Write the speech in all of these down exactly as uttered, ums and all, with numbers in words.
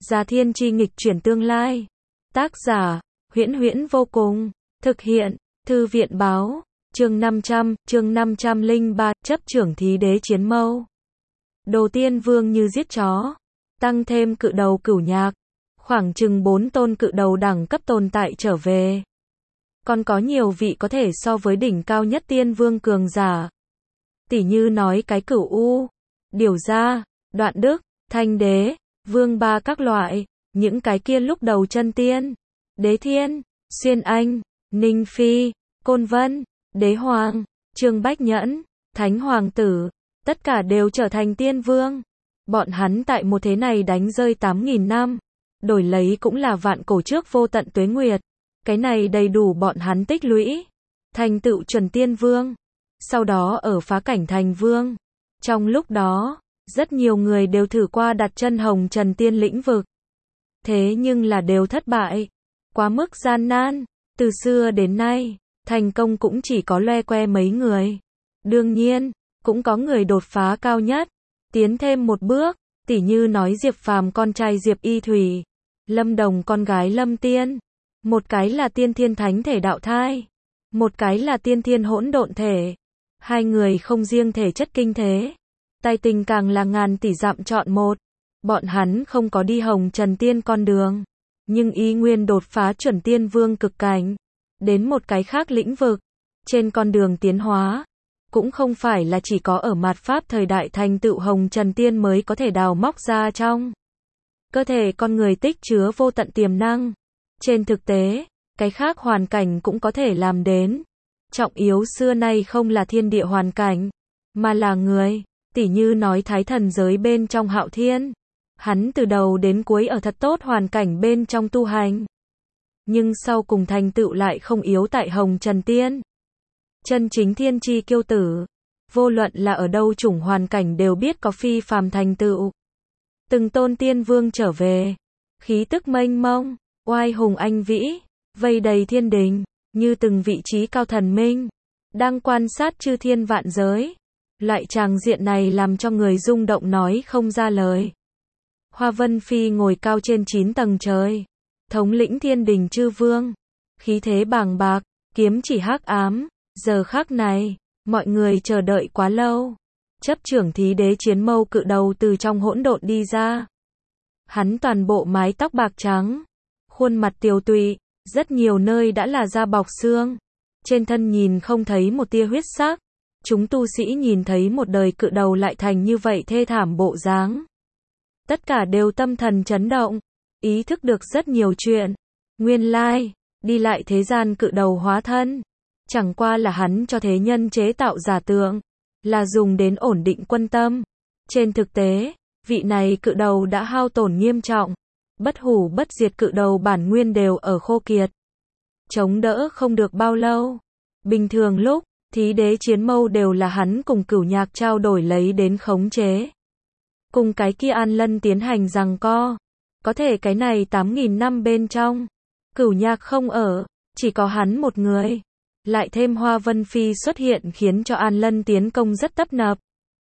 Già thiên chi nghịch chuyển tương lai. Tác giả, Huyễn Huyễn vô cùng. Thực hiện, Thư viện báo. Chương năm trăm, chương năm trăm lẻ ba, chấp trưởng thí đế chiến mâu. Đồ Tiên Vương như giết chó. Tăng thêm cự đầu Cửu Nhạc. Khoảng chừng bốn tôn cự đầu đẳng cấp tồn tại trở về. Còn có nhiều vị có thể so với đỉnh cao nhất Tiên Vương cường giả. Tỉ như nói cái Cửu U, Điểu Gia, Đoạn Đức, Thanh Đế, Vương Ba các loại, những cái kia lúc đầu chân tiên, Đế Thiên, Xuyên Anh, Ninh Phi, Côn Vân, Đế Hoàng, Trương Bách Nhẫn, Thánh Hoàng Tử, tất cả đều trở thành tiên vương. Bọn hắn tại một thế này đánh rơi tám nghìn năm, đổi lấy cũng là vạn cổ trước vô tận tuế nguyệt. Cái này đầy đủ bọn hắn tích lũy, thành tựu chuẩn tiên vương. Sau đó ở phá cảnh thành vương. Trong lúc đó, rất nhiều người đều thử qua đặt chân hồng trần tiên lĩnh vực. Thế nhưng là đều thất bại. Quá mức gian nan. Từ xưa đến nay, thành công cũng chỉ có loe que mấy người. Đương nhiên, cũng có người đột phá cao nhất. Tiến thêm một bước, tỉ như nói Diệp Phàm con trai Diệp Y Thủy, Lâm Đồng con gái Lâm Tiên. Một cái là tiên thiên thánh thể đạo thai. Một cái là tiên thiên hỗn độn thể. Hai người không riêng thể chất kinh thế. Tài tình càng là ngàn tỷ dặm chọn một. Bọn hắn không có đi hồng trần tiên con đường. Nhưng y nguyên đột phá chuẩn tiên vương cực cảnh. Đến một cái khác lĩnh vực. Trên con đường tiến hóa. Cũng không phải là chỉ có ở mạt pháp thời đại thành tựu hồng trần tiên mới có thể đào móc ra trong cơ thể con người tích chứa vô tận tiềm năng. Trên thực tế, cái khác hoàn cảnh cũng có thể làm đến. Trọng yếu xưa nay không là thiên địa hoàn cảnh, mà là người. Tỉ như nói thái thần giới bên trong Hạo Thiên. Hắn từ đầu đến cuối ở thật tốt hoàn cảnh bên trong tu hành. Nhưng sau cùng thành tựu lại không yếu tại hồng trần tiên. Chân chính thiên chi kiêu tử. Vô luận là ở đâu chủng hoàn cảnh đều biết có phi phàm thành tựu. Từng tôn tiên vương trở về. Khí tức mênh mông, oai hùng anh vĩ, vây đầy thiên đình, như từng vị trí cao thần minh. Đang quan sát chư thiên vạn giới. Loại tràng diện này làm cho người rung động nói không ra lời. Hoa Vân Phi ngồi cao trên chín tầng trời. Thống lĩnh thiên đình chư vương. Khí thế bàng bạc, kiếm chỉ hắc ám. Giờ khắc này, mọi người chờ đợi quá lâu. Chấp trưởng thí đế chiến mâu cự đầu từ trong hỗn độn đi ra. Hắn toàn bộ mái tóc bạc trắng. Khuôn mặt tiều tụy, rất nhiều nơi đã là da bọc xương. Trên thân nhìn không thấy một tia huyết sắc. Chúng tu sĩ nhìn thấy một đời cự đầu lại thành như vậy thê thảm bộ dáng. Tất cả đều tâm thần chấn động. Ý thức được rất nhiều chuyện. Nguyên lai, đi lại thế gian cự đầu hóa thân. Chẳng qua là hắn cho thế nhân chế tạo giả tượng. Là dùng đến ổn định quân tâm. Trên thực tế, vị này cự đầu đã hao tổn nghiêm trọng. Bất hủ bất diệt cự đầu bản nguyên đều ở khô kiệt. Chống đỡ không được bao lâu. Bình thường lúc, thí đế chiến mâu đều là hắn cùng Cửu Nhạc trao đổi lấy đến khống chế. Cùng cái kia An Lân tiến hành giằng co. Có thể cái này tám nghìn năm bên trong. Cửu Nhạc không ở, chỉ có hắn một người. Lại thêm Hoa Vân Phi xuất hiện khiến cho An Lân tiến công rất tấp nập.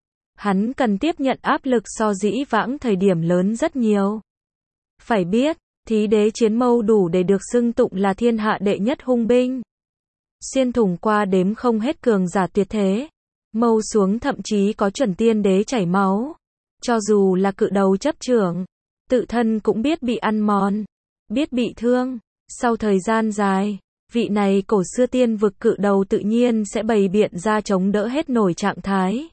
Hắn cần tiếp nhận áp lực so dĩ vãng thời điểm lớn rất nhiều. Phải biết, thí đế chiến mâu đủ để được xưng tụng là thiên hạ đệ nhất hung binh. Xuyên thủng qua đếm không hết cường giả tuyệt thế. Mâu xuống thậm chí có chuẩn tiên đế chảy máu. Cho dù là cự đầu chấp trưởng, tự thân cũng biết bị ăn mòn, biết bị thương. Sau thời gian dài, vị này cổ xưa tiên vực cự đầu tự nhiên sẽ bày biện ra chống đỡ hết nổi trạng thái.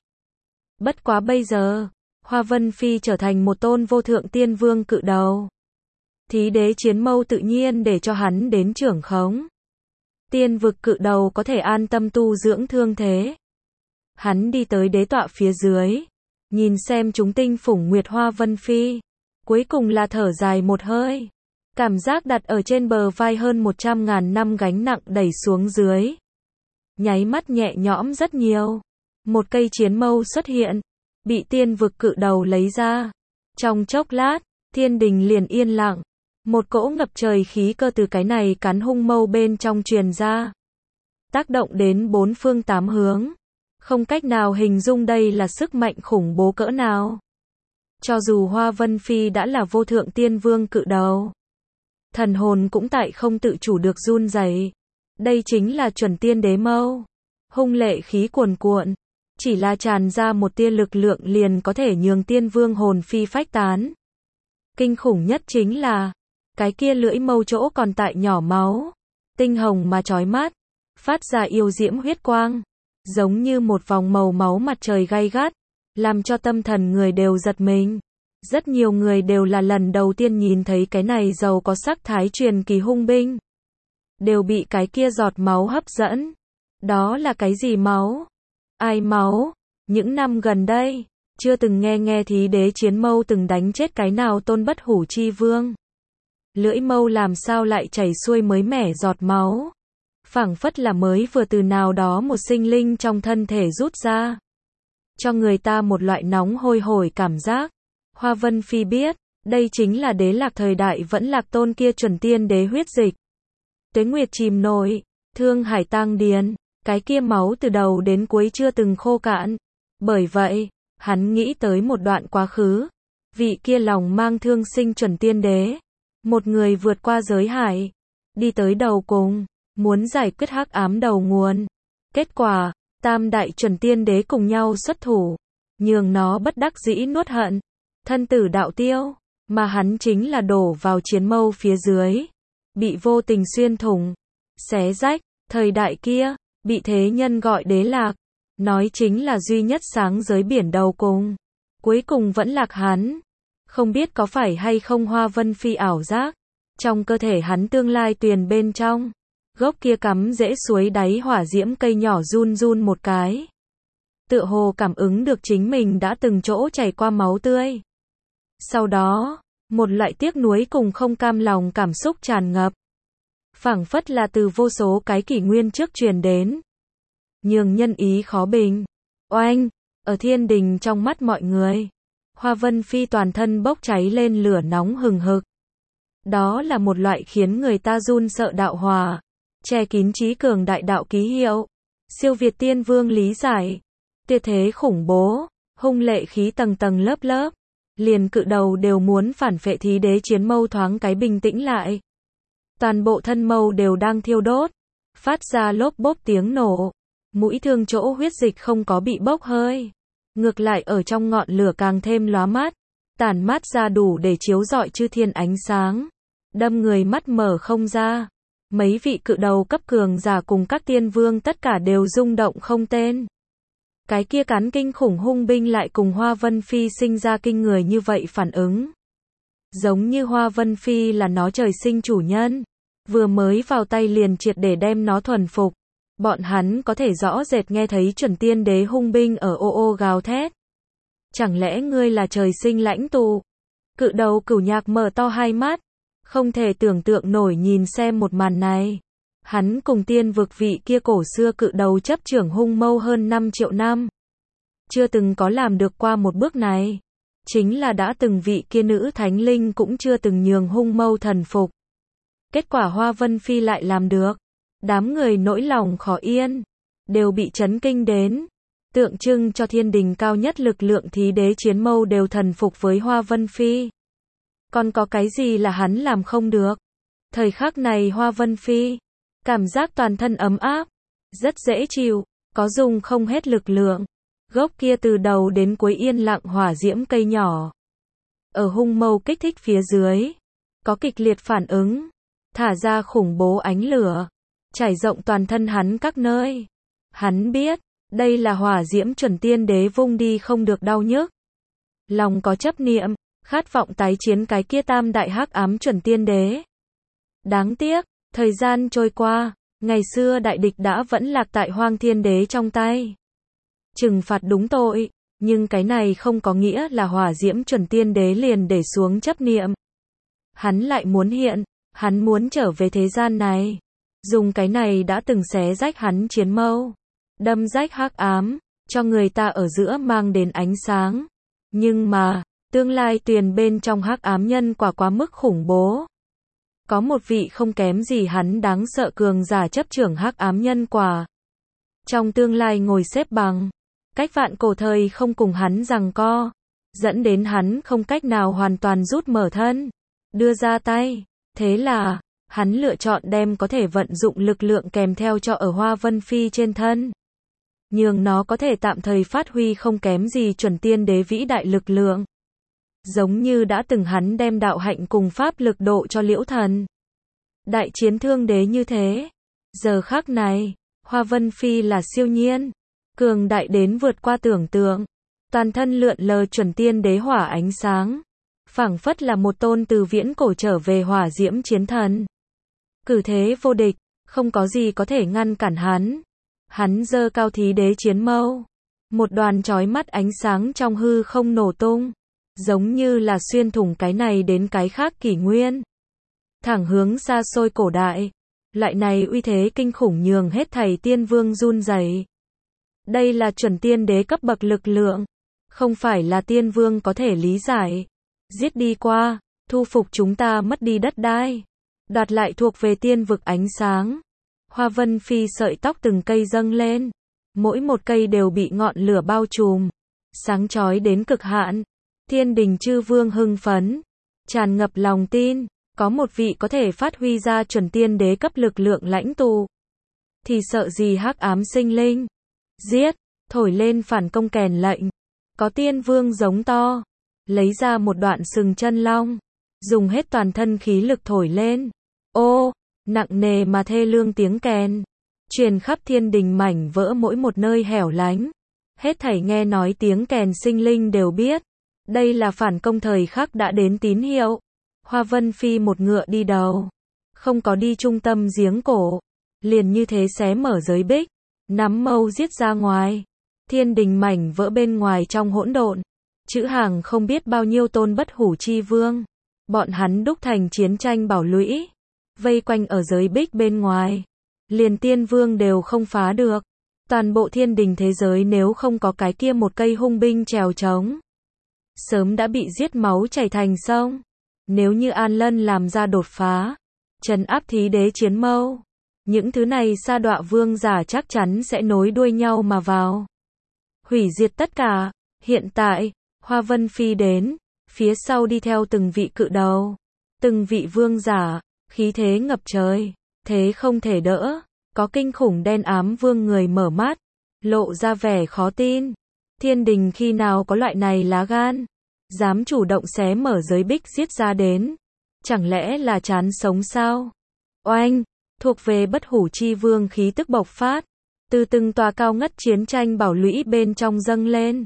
Bất quá bây giờ, Hoa Vân Phi trở thành một tôn vô thượng tiên vương cự đầu. Thí đế chiến mâu tự nhiên để cho hắn đến trưởng khống. Tiên vực cự đầu có thể an tâm tu dưỡng thương thế. Hắn đi tới đế tọa phía dưới. Nhìn xem chúng tinh phủng nguyệt Hoa Vân Phi. Cuối cùng là thở dài một hơi. Cảm giác đặt ở trên bờ vai hơn một trăm ngàn năm gánh nặng đẩy xuống dưới. Nháy mắt nhẹ nhõm rất nhiều. Một cây chiến mâu xuất hiện. Bị tiên vực cự đầu lấy ra. Trong chốc lát, thiên đình liền yên lặng. Một cỗ ngập trời khí cơ từ cái này cắn hung mâu bên trong truyền ra. Tác động đến bốn phương tám hướng. Không cách nào hình dung đây là sức mạnh khủng bố cỡ nào. Cho dù Hoa Vân Phi đã là vô thượng tiên vương cự đầu, thần hồn cũng tại không tự chủ được run rẩy. Đây chính là chuẩn tiên đế mâu. Hung lệ khí cuồn cuộn, chỉ là tràn ra một tia lực lượng liền có thể nhường tiên vương hồn phi phách tán. Kinh khủng nhất chính là, cái kia lưỡi mâu chỗ còn tại nhỏ máu, tinh hồng mà chói mắt, phát ra yêu diễm huyết quang, giống như một vòng màu máu mặt trời gay gắt, làm cho tâm thần người đều giật mình. Rất nhiều người đều là lần đầu tiên nhìn thấy cái này giàu có sắc thái truyền kỳ hung binh, đều bị cái kia giọt máu hấp dẫn. Đó là cái gì máu? Ai máu? Những năm gần đây, chưa từng nghe nghe thí đế chiến mâu từng đánh chết cái nào tôn bất hủ chi vương. Lưỡi mâu làm sao lại chảy xuôi mới mẻ giọt máu? Phảng phất là mới vừa từ nào đó một sinh linh trong thân thể rút ra, cho người ta một loại nóng hôi hổi cảm giác. Hoa Vân Phi biết, đây chính là đế lạc thời đại vẫn lạc tôn kia chuẩn tiên đế huyết dịch. Tuế nguyệt chìm nổi, thương hải tang điền, cái kia máu từ đầu đến cuối chưa từng khô cạn. Bởi vậy, hắn nghĩ tới một đoạn quá khứ, vị kia lòng mang thương sinh chuẩn tiên đế, một người vượt qua giới hải, đi tới đầu cùng, muốn giải quyết hắc ám đầu nguồn. Kết quả, tam đại chuẩn tiên đế cùng nhau xuất thủ, nhường nó bất đắc dĩ nuốt hận, thân tử đạo tiêu, mà hắn chính là đổ vào chiến mâu phía dưới, bị vô tình xuyên thủng, xé rách. Thời đại kia, bị thế nhân gọi đế lạc, nói chính là duy nhất sáng giới biển đầu cùng, cuối cùng vẫn lạc hắn. Không biết có phải hay không Hoa Vân Phi ảo giác, trong cơ thể hắn tương lai tuyền bên trong, gốc kia cắm rễ suối đáy hỏa diễm cây nhỏ run run một cái, tựa hồ cảm ứng được chính mình đã từng chỗ chảy qua máu tươi. Sau đó, một loại tiếc nuối cùng không cam lòng cảm xúc tràn ngập, phảng phất là từ vô số cái kỷ nguyên trước truyền đến, nhường nhân ý khó bình. Oanh, ở thiên đình trong mắt mọi người, Hoa Vân Phi toàn thân bốc cháy lên lửa nóng hừng hực. Đó là một loại khiến người ta run sợ đạo hỏa, che kín trí cường đại đạo ký hiệu, siêu việt tiên vương lý giải, tuyệt thế khủng bố, hung lệ khí tầng tầng lớp lớp, liền cự đầu đều muốn phản phệ thí đế chiến mâu thoáng cái bình tĩnh lại. Toàn bộ thân mâu đều đang thiêu đốt, phát ra lốp bốp tiếng nổ, mũi thương chỗ huyết dịch không có bị bốc hơi, ngược lại ở trong ngọn lửa càng thêm lóa mắt, tản mát ra đủ để chiếu rọi chư thiên ánh sáng, đâm người mắt mở không ra. Mấy vị cự đầu cấp cường giả cùng các tiên vương tất cả đều rung động không tên. Cái kia cắn kinh khủng hung binh lại cùng Hoa Vân Phi sinh ra kinh người như vậy phản ứng. Giống như Hoa Vân Phi là nó trời sinh chủ nhân, vừa mới vào tay liền triệt để đem nó thuần phục. Bọn hắn có thể rõ rệt nghe thấy chuẩn tiên đế hung binh ở ô ô gào thét. Chẳng lẽ ngươi là trời sinh lãnh tụ? Cự đầu Cửu Nhạc mở to hai mắt, không thể tưởng tượng nổi nhìn xem một màn này. Hắn cùng tiên vực vị kia cổ xưa cự đầu chấp trưởng hung mâu hơn năm triệu năm, chưa từng có làm được qua một bước này. Chính là đã từng vị kia nữ thánh linh cũng chưa từng nhường hung mâu thần phục. Kết quả Hoa Vân Phi lại làm được. Đám người nỗi lòng khó yên, đều bị chấn kinh đến. Tượng trưng cho thiên đình cao nhất lực lượng thí đế chiến mâu đều thần phục với Hoa Vân Phi. Còn có cái gì là hắn làm không được? Thời khắc này Hoa Vân Phi, cảm giác toàn thân ấm áp, rất dễ chịu, có dùng không hết lực lượng. Gốc kia từ đầu đến cuối yên lặng hỏa diễm cây nhỏ, ở hung mâu kích thích phía dưới, có kịch liệt phản ứng, thả ra khủng bố ánh lửa, trải rộng toàn thân hắn các nơi. Hắn biết, đây là hỏa diễm chuẩn tiên đế vung đi không được đau nhức. Lòng có chấp niệm, khát vọng tái chiến cái kia tam đại hắc ám chuẩn tiên đế. Đáng tiếc, thời gian trôi qua, ngày xưa đại địch đã vẫn lạc tại Hoang Thiên Đế trong tay. Trừng phạt đúng tội, nhưng cái này không có nghĩa là hỏa diễm chuẩn tiên đế liền để xuống chấp niệm. Hắn lại muốn hiện, hắn muốn trở về thế gian này, dùng cái này đã từng xé rách hắn chiến mâu, đâm rách hắc ám, cho người ta ở giữa mang đến ánh sáng. Nhưng mà, tương lai tuyền bên trong hắc ám nhân quả quá mức khủng bố. Có một vị không kém gì hắn đáng sợ cường giả chấp trưởng hắc ám nhân quả. Trong tương lai ngồi xếp bằng, cách vạn cổ thời không cùng hắn giằng co. dẫn đến hắn không cách nào hoàn toàn rút mở thân, đưa ra tay. Thế là, hắn lựa chọn đem có thể vận dụng lực lượng kèm theo cho ở Hoa Vân Phi trên thân. Nhường nó có thể tạm thời phát huy không kém gì chuẩn tiên đế vĩ đại lực lượng. Giống như đã từng hắn đem đạo hạnh cùng pháp lực độ cho Liễu Thần. Đại chiến thương đế như thế. Giờ khắc này, Hoa Vân Phi là siêu nhiên, cường đại đến vượt qua tưởng tượng. Toàn thân lượn lờ chuẩn tiên đế hỏa ánh sáng, phảng phất là một tôn từ viễn cổ trở về hỏa diễm chiến thần. Cử thế vô địch, không có gì có thể ngăn cản hắn. Hắn giơ cao thí đế chiến mâu, một đoàn chói mắt ánh sáng trong hư không nổ tung, giống như là xuyên thủng cái này đến cái khác kỷ nguyên, thẳng hướng xa xôi cổ đại. Loại này uy thế kinh khủng nhường hết thảy tiên vương run rẩy. Đây là chuẩn tiên đế cấp bậc lực lượng, không phải là tiên vương có thể lý giải. Giết đi qua, thu phục chúng ta mất đi đất đai, đoạt lại thuộc về tiên vực ánh sáng. Hoa Vân Phi sợi tóc từng cây dâng lên, mỗi một cây đều bị ngọn lửa bao trùm, sáng chói đến cực hạn. Thiên đình chư vương hưng phấn, tràn ngập lòng tin, có một vị có thể phát huy ra chuẩn tiên đế cấp lực lượng lãnh tụ, thì sợ gì hắc ám sinh linh. Giết, thổi lên phản công kèn lệnh. Có tiên vương giống to, lấy ra một đoạn sừng chân long, dùng hết toàn thân khí lực thổi lên. Ô, nặng nề mà thê lương tiếng kèn, truyền khắp thiên đình mảnh vỡ mỗi một nơi hẻo lánh. Hết thảy nghe nói tiếng kèn sinh linh đều biết, đây là phản công thời khắc đã đến tín hiệu. Hoa Vân Phi một ngựa đi đầu, không có đi trung tâm giếng cổ, liền như thế xé mở giới bích, nắm mâu giết ra ngoài. Thiên đình mảnh vỡ bên ngoài trong hỗn độn, chữ hàng không biết bao nhiêu tôn bất hủ chi vương, bọn hắn đúc thành chiến tranh bảo lũy, vây quanh ở giới bích bên ngoài, liền tiên vương đều không phá được. Toàn bộ thiên đình thế giới nếu không có cái kia một cây hung binh trèo trống, sớm đã bị giết máu chảy thành sông. Nếu như An Lân làm ra đột phá, trấn áp thí đế chiến mâu, những thứ này sa đọa vương giả chắc chắn sẽ nối đuôi nhau mà vào, hủy diệt tất cả. Hiện tại, Hoa Vân Phi đến, phía sau đi theo từng vị cự đầu, từng vị vương giả, khí thế ngập trời, thế không thể đỡ. Có kinh khủng đen ám vương người mở mắt, lộ ra vẻ khó tin. Thiên đình khi nào có loại này lá gan, dám chủ động xé mở giới bích giết ra đến, chẳng lẽ là chán sống sao? Oanh, thuộc về bất hủ chi vương khí tức bộc phát, từ từng tòa cao ngất chiến tranh bảo lũy bên trong dâng lên.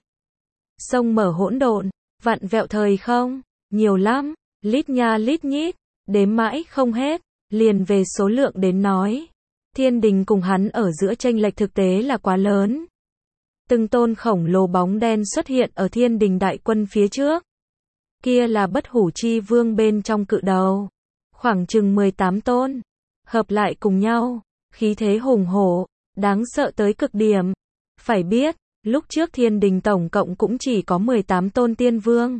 Sông mở hỗn độn, vặn vẹo thời không, nhiều lắm, lít nha lít nhít, đếm mãi không hết. Liền về số lượng đến nói, thiên đình cùng hắn ở giữa chênh lệch thực tế là quá lớn. Từng tôn khổng lồ bóng đen xuất hiện ở thiên đình đại quân phía trước. Kia là bất hủ chi vương bên trong cự đầu, khoảng chừng mười tám tôn, hợp lại cùng nhau, khí thế hùng hổ, đáng sợ tới cực điểm. Phải biết, lúc trước thiên đình tổng cộng cũng chỉ có mười tám tôn tiên vương,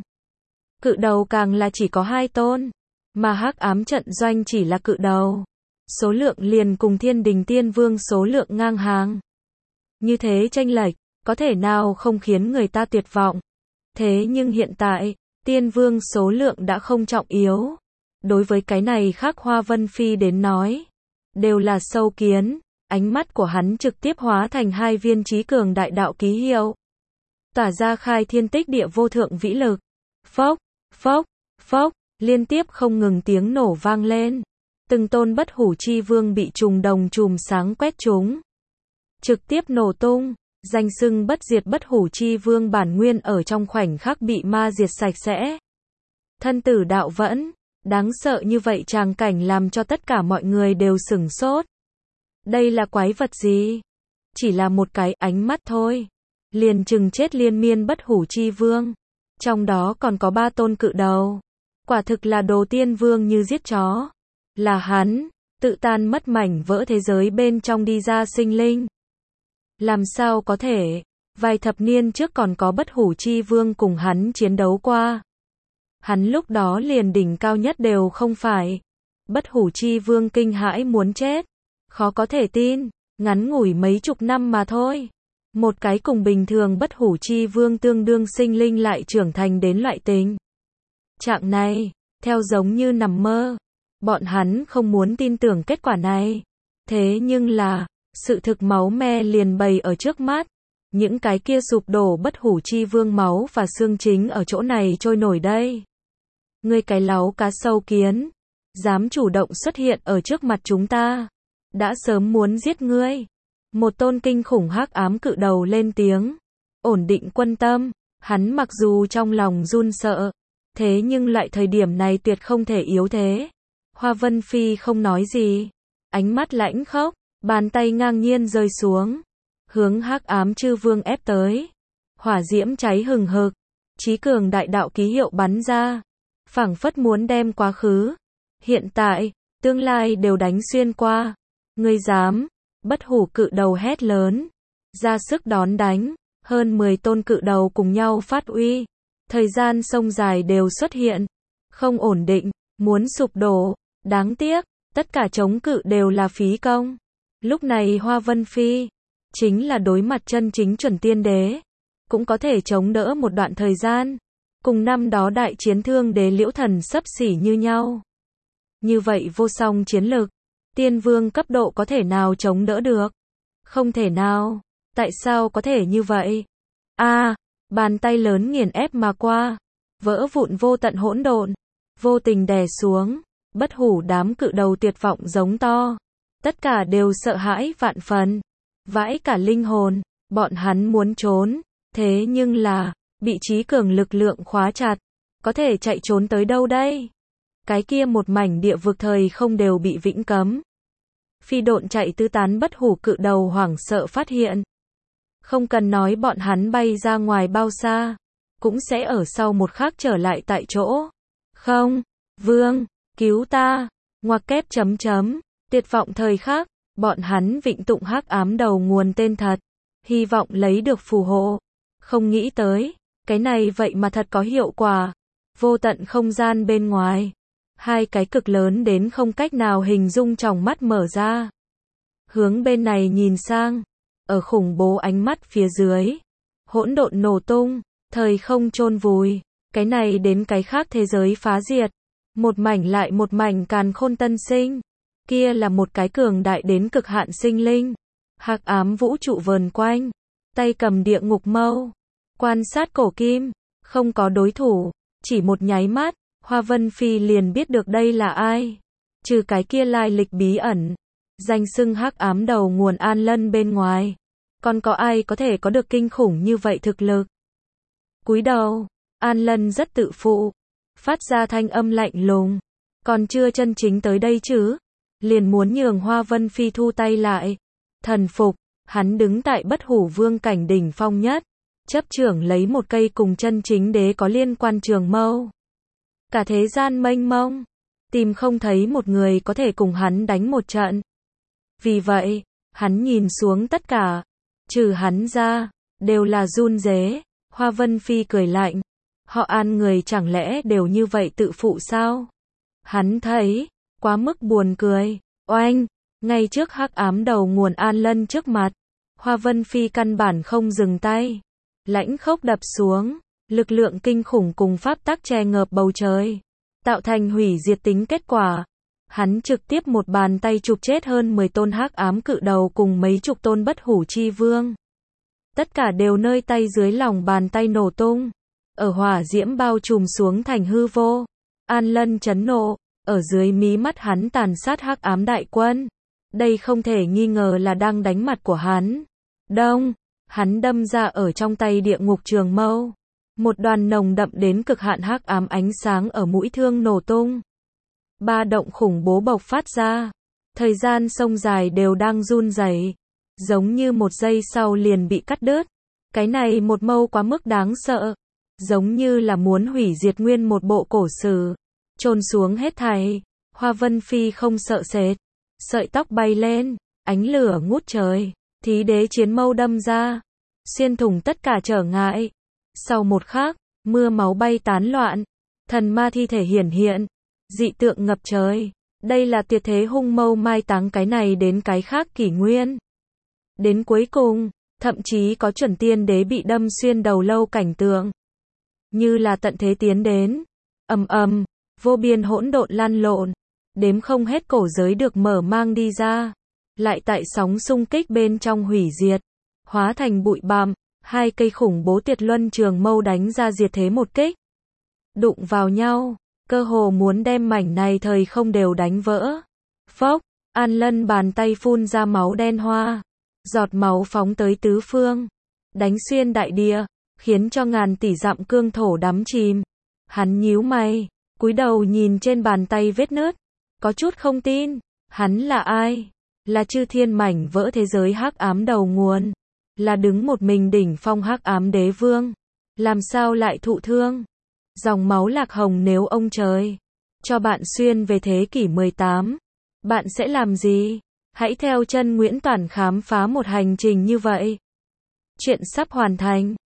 cự đầu càng là chỉ có hai tôn, mà hắc ám trận doanh chỉ là cự đầu, số lượng liền cùng thiên đình tiên vương số lượng ngang hàng. Như thế chênh lệch, có thể nào không khiến người ta tuyệt vọng. Thế nhưng hiện tại, tiên vương số lượng đã không trọng yếu. Đối với cái này khác Hoa Vân Phi đến nói, đều là sâu kiến. Ánh mắt của hắn trực tiếp hóa thành hai viên trí cường đại đạo ký hiệu, tỏa ra khai thiên tích địa vô thượng vĩ lực. Phốc, phốc, phốc, liên tiếp không ngừng tiếng nổ vang lên. Từng tôn bất hủ chi vương bị trùng đồng chùm sáng quét trúng, trực tiếp nổ tung. Danh xưng bất diệt bất hủ chi vương bản nguyên ở trong khoảnh khắc bị ma diệt sạch sẽ. Thân tử đạo vẫn, đáng sợ như vậy tràng cảnh làm cho tất cả mọi người đều sửng sốt. Đây là quái vật gì? Chỉ là một cái ánh mắt thôi, liền chừng chết liên miên bất hủ chi vương. Trong đó còn có ba tôn cự đầu. Quả thực là đồ tiên vương như giết chó. Là hắn, tự tan mất mảnh vỡ thế giới bên trong đi ra sinh linh. Làm sao có thể, vài thập niên trước còn có bất hủ chi vương cùng hắn chiến đấu qua. Hắn lúc đó liền đỉnh cao nhất đều không phải. Bất hủ chi vương kinh hãi muốn chết. Khó có thể tin, ngắn ngủi mấy chục năm mà thôi. Một cái cùng bình thường bất hủ chi vương tương đương sinh linh lại trưởng thành đến loại tình trạng này, theo giống như nằm mơ. Bọn hắn không muốn tin tưởng kết quả này. Thế nhưng là, sự thực máu me liền bày ở trước mắt. Những cái kia sụp đổ bất hủ chi vương máu và xương chính ở chỗ này trôi nổi đây. Ngươi cái láu cá sâu kiến, dám chủ động xuất hiện ở trước mặt chúng ta, đã sớm muốn giết ngươi. Một tôn kinh khủng hắc ám cự đầu lên tiếng, ổn định quân tâm. Hắn mặc dù trong lòng run sợ, thế nhưng loại thời điểm này tuyệt không thể yếu thế. Hoa Vân Phi không nói gì, ánh mắt lãnh khốc, bàn tay ngang nhiên rơi xuống, hướng hắc ám chư vương ép tới. Hỏa diễm cháy hừng hực, chí cường đại đạo ký hiệu bắn ra, phảng phất muốn đem quá khứ, hiện tại, tương lai đều đánh xuyên qua. Ngươi dám? Bất hủ cự đầu hét lớn, ra sức đón đánh. Hơn mười tôn cự đầu cùng nhau phát uy, thời gian sông dài đều xuất hiện, không ổn định, muốn sụp đổ. Đáng tiếc, tất cả chống cự đều là phí công. Lúc này Hoa Vân Phi chính là đối mặt chân chính chuẩn tiên đế, cũng có thể chống đỡ một đoạn thời gian, cùng năm đó đại chiến thương đế Liễu Thần xấp xỉ như nhau. Như vậy vô song chiến lực, tiên vương cấp độ có thể nào chống đỡ được? Không thể nào. Tại sao có thể như vậy? A, à, bàn tay lớn nghiền ép mà qua, vỡ vụn vô tận hỗn độn, vô tình đè xuống. Bất hủ đám cự đầu tuyệt vọng giống to, tất cả đều sợ hãi vạn phần, vãi cả linh hồn. Bọn hắn muốn trốn, thế nhưng là bị chí cường lực lượng khóa chặt, có thể chạy trốn tới đâu đây? Cái kia một mảnh địa vực thời không đều bị vĩnh cấm. Phi độn chạy tứ tán bất hủ cự đầu hoảng sợ phát hiện, không cần nói bọn hắn bay ra ngoài bao xa, cũng sẽ ở sau một khắc trở lại tại chỗ. Không, vương, cứu ta, ngoặc kép chấm chấm, tuyệt vọng thời khắc, bọn hắn vịnh tụng hắc ám đầu nguồn tên thật, hy vọng lấy được phù hộ. Không nghĩ tới, cái này vậy mà thật có hiệu quả. Vô tận không gian bên ngoài, hai cái cực lớn đến không cách nào hình dung tròng mắt mở ra, hướng bên này nhìn sang. Ở khủng bố ánh mắt phía dưới, hỗn độn nổ tung, thời không chôn vùi, cái này đến cái khác thế giới phá diệt, một mảnh lại một mảnh càn khôn tân sinh. Kia là một cái cường đại đến cực hạn sinh linh, hắc ám vũ trụ vờn quanh, tay cầm địa ngục mâu, quan sát cổ kim, không có đối thủ. Chỉ một nháy mắt, Hoa Vân Phi liền biết được đây là ai. Trừ cái kia lai lịch bí ẩn, danh xưng hắc ám đầu nguồn An Lân bên ngoài, còn có ai có thể có được kinh khủng như vậy thực lực? Cúi đầu, An Lân rất tự phụ, phát ra thanh âm lạnh lùng, còn chưa chân chính tới đây chứ, liền muốn nhường Hoa Vân Phi thu tay lại, thần phục. Hắn đứng tại bất hủ vương cảnh đỉnh phong nhất, chấp trưởng lấy một cây cùng chân chính đế có liên quan trường mâu. Cả thế gian mênh mông, tìm không thấy một người có thể cùng hắn đánh một trận. Vì vậy, hắn nhìn xuống tất cả, trừ hắn ra, đều là run rế. Hoa Vân Phi cười lạnh, họ An người chẳng lẽ đều như vậy tự phụ sao? Hắn thấy, quá mức buồn cười. Oanh, ngay trước hắc ám đầu nguồn An Lân trước mặt, Hoa Vân Phi căn bản không dừng tay, lãnh khốc đập xuống, lực lượng kinh khủng cùng pháp tắc che ngợp bầu trời, tạo thành hủy diệt tính kết quả. Hắn trực tiếp một bàn tay chụp chết hơn mười tôn hắc ám cự đầu cùng mấy chục tôn bất hủ chi vương. Tất cả đều nơi tay dưới lòng bàn tay nổ tung, ở hỏa diễm bao trùm xuống thành hư vô. An Lân chấn nộ, ở dưới mí mắt hắn tàn sát hắc ám đại quân. Đây không thể nghi ngờ là đang đánh mặt của hắn. Đông, hắn đâm ra ở trong tay địa ngục trường mâu. Một đoàn nồng đậm đến cực hạn hắc ám ánh sáng ở mũi thương nổ tung. Ba động khủng bố bộc phát ra. Thời gian sông dài đều đang run rẩy, giống như một giây sau liền bị cắt đứt. Cái này một mâu quá mức đáng sợ, giống như là muốn hủy diệt nguyên một bộ cổ sử, chôn xuống hết thảy. Hoa Vân Phi không sợ sệt, sợi tóc bay lên, ánh lửa ngút trời, thí đế chiến mâu đâm ra, xuyên thủng tất cả trở ngại. Sau một khắc, mưa máu bay tán loạn, thần ma thi thể hiển hiện, dị tượng ngập trời. Đây là tuyệt thế hung mâu mai táng cái này đến cái khác kỷ nguyên. Đến cuối cùng, Thậm chí có chuẩn tiên đế bị đâm xuyên đầu lâu cảnh tượng. Như là tận thế tiến đến. Ầm ầm, vô biên hỗn độn lăn lộn. Đếm không hết cổ giới được mở mang đi ra. Lại tại sóng xung kích bên trong hủy diệt. Hóa thành bụi bặm, hai cây khủng bố Tiệt Luân Trường Mâu đánh ra diệt thế một kích. Đụng vào nhau, cơ hồ muốn đem mảnh này thời không đều đánh vỡ. Phốc, An Lân bàn tay phun ra máu đen hoa. Giọt máu phóng tới tứ phương. Đánh xuyên đại địa, khiến cho ngàn tỷ dặm cương thổ đắm chìm. Hắn nhíu mày, cúi đầu nhìn trên bàn tay vết nứt. Có chút không tin, hắn là ai? Là chư thiên mảnh vỡ thế giới hắc ám đầu nguồn. Là đứng một mình đỉnh phong hắc ám đế vương. Làm sao lại thụ thương? Dòng máu lạc hồng nếu ông trời cho bạn xuyên về thế kỷ mười tám, bạn sẽ làm gì? Hãy theo chân Nguyễn Toản khám phá một hành trình như vậy. Chuyện sắp hoàn thành.